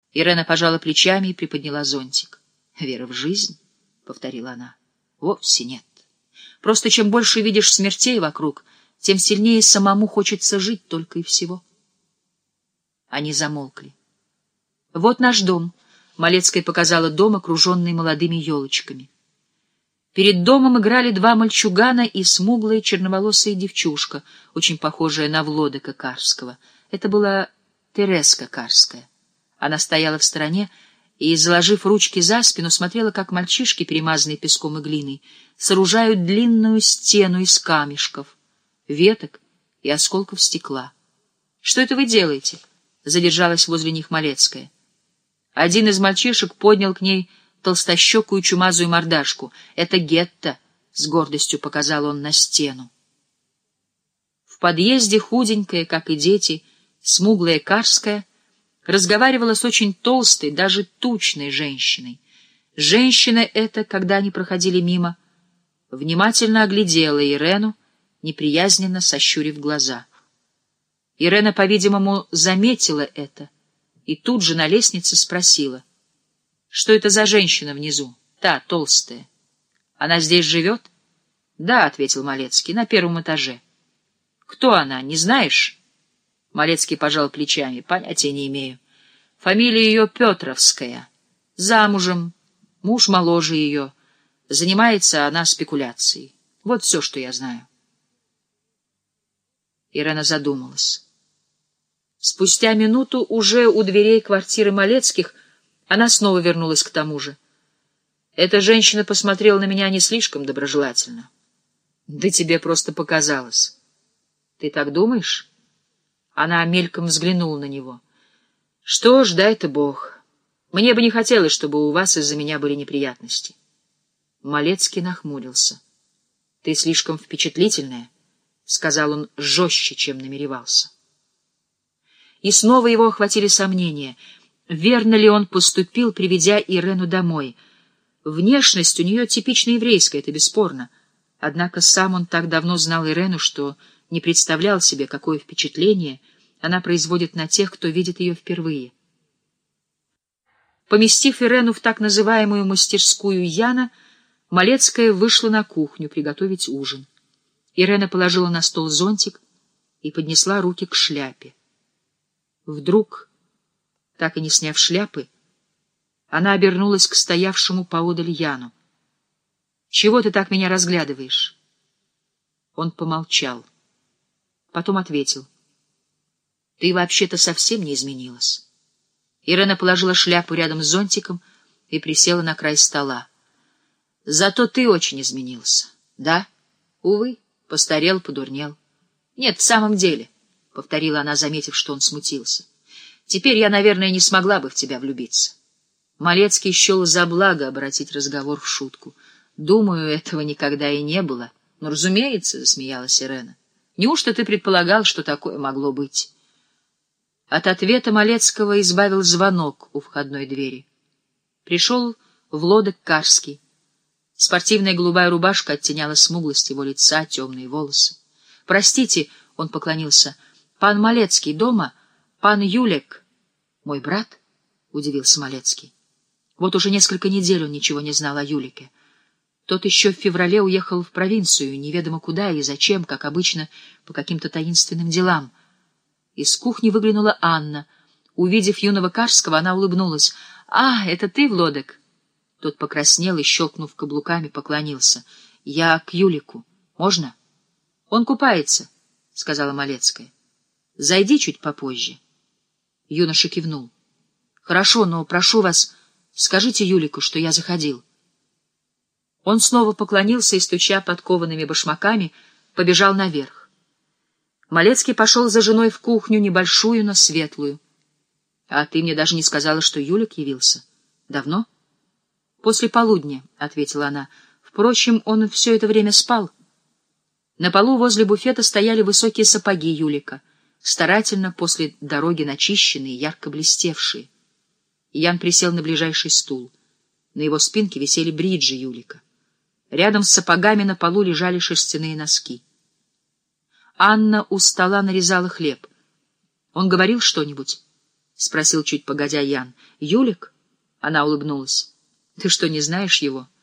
Ирена пожала плечами и приподняла зонтик. «Вера в жизнь?» — повторила она. «Вовсе нет. Просто чем больше видишь смертей вокруг, тем сильнее самому хочется жить только и всего». Они замолкли. «Вот наш дом», — Малецкая показала дом, окруженный молодыми елочками. Перед домом играли два мальчугана и смуглая черноволосая девчушка, очень похожая на Влодека Карского. Это была Тереска Карская. Она стояла в стороне и, заложив ручки за спину, смотрела, как мальчишки, перемазанные песком и глиной, сооружают длинную стену из камешков, веток и осколков стекла. — Что это вы делаете? — задержалась возле них Малецкая. Один из мальчишек поднял к ней толстощекую чумазую мордашку. — Это гетто, — с гордостью показал он на стену. В подъезде худенькая, как и дети, смуглая Карская разговаривала с очень толстой, даже тучной женщиной. Женщина эта, когда они проходили мимо, внимательно оглядела Ирену, неприязненно сощурив глаза. Ирена, по-видимому, заметила это и тут же на лестнице спросила: «Что это за женщина внизу? Та, толстая. Она здесь живет?» «Да», — ответил Малецкий, — «на первом этаже». «Кто она, не знаешь?» Малецкий пожал плечами. «Понятия не имею. Фамилия ее Петровская. Замужем, муж моложе ее. Занимается она спекуляцией. Вот все, что я знаю». Ирена задумалась. Спустя минуту уже у дверей квартиры Малецких она снова вернулась к тому же. Эта женщина посмотрела на меня не слишком доброжелательно. «Да тебе просто показалось». «Ты так думаешь?» Она мельком взглянула на него. «Что ж, дай-то Бог. Мне бы не хотелось, чтобы у вас из-за меня были неприятности». Малецкий нахмурился. «Ты слишком впечатлительная», — сказал он жестче, чем намеревался. И снова его охватили сомнения. Верно ли он поступил, приведя Ирену домой? Внешность у нее типично еврейская, это бесспорно. Однако сам он так давно знал Ирену, что не представлял себе, какое впечатление она производит на тех, кто видит ее впервые. Поместив Ирену в так называемую мастерскую Яна, Малецкая вышла на кухню приготовить ужин. Ирена положила на стол зонтик и поднесла руки к шляпе. Вдруг, так и не сняв шляпы, она обернулась к стоявшему поодаль Яну. — Чего ты так меня разглядываешь? Он помолчал. Потом ответил: — Ты вообще-то совсем не изменилась. Ирена положила шляпу рядом с зонтиком и присела на край стола. — Зато ты очень изменился. — Да? — Увы, постарел, подурнел. — Нет, в самом деле, — повторила она, заметив, что он смутился. — Теперь я, наверное, не смогла бы в тебя влюбиться. Малецкий счел за благо обратить разговор в шутку. — Думаю, этого никогда и не было. — Ну, разумеется, — засмеялась Ирена. — Неужто ты предполагал, что такое могло быть? От ответа Малецкого избавил звонок у входной двери. Пришел Влодек Карский. Спортивная голубая рубашка оттеняла смуглость его лица, темные волосы. — Простите, — он поклонился, — пан Малецкий дома? Пан Юлек? — Мой брат? — удивился Малецкий. Вот уже несколько недель он ничего не знал о Юлике. Тот еще в феврале уехал в провинцию, неведомо куда и зачем, как обычно, по каким-то таинственным делам. Из кухни выглянула Анна. Увидев юного Карского, она улыбнулась. — А, это ты, Влодек? Тот покраснел и, щелкнув каблуками, поклонился. — Я к Юлику. Можно? — Он купается, — сказала Малецкая. — Зайди чуть попозже. Юноша кивнул. — Хорошо, но прошу вас, скажите Юлику, что я заходил. Он снова поклонился и, стуча подкованными башмаками, побежал наверх. Малецкий пошел за женой в кухню, небольшую, но светлую. — А ты мне даже не сказала, что Юлик явился. — Давно? — После полудня, — ответила она. Впрочем, он все это время спал. На полу возле буфета стояли высокие сапоги Юлика, старательно после дороги начищенные, ярко блестевшие. Ян присел на ближайший стул. На его спинке висели бриджи Юлика. Рядом с сапогами на полу лежали шерстяные носки. Анна у стола нарезала хлеб. — Он говорил что-нибудь? — спросил чуть погодя Ян. — Юлик? — она улыбнулась. — Ты что, не знаешь его? —